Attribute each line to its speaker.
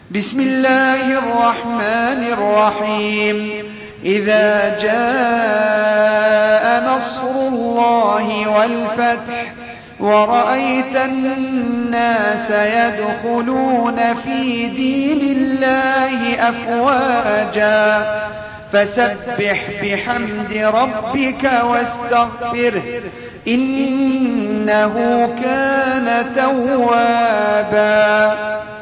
Speaker 1: بسم الله الرحمن الرحيم إذا جاء نصر الله والفتح ورأيت الناس يدخلون في دين الله أفواجا فسبح بحمد ربك واستغفره إنه كان توابا.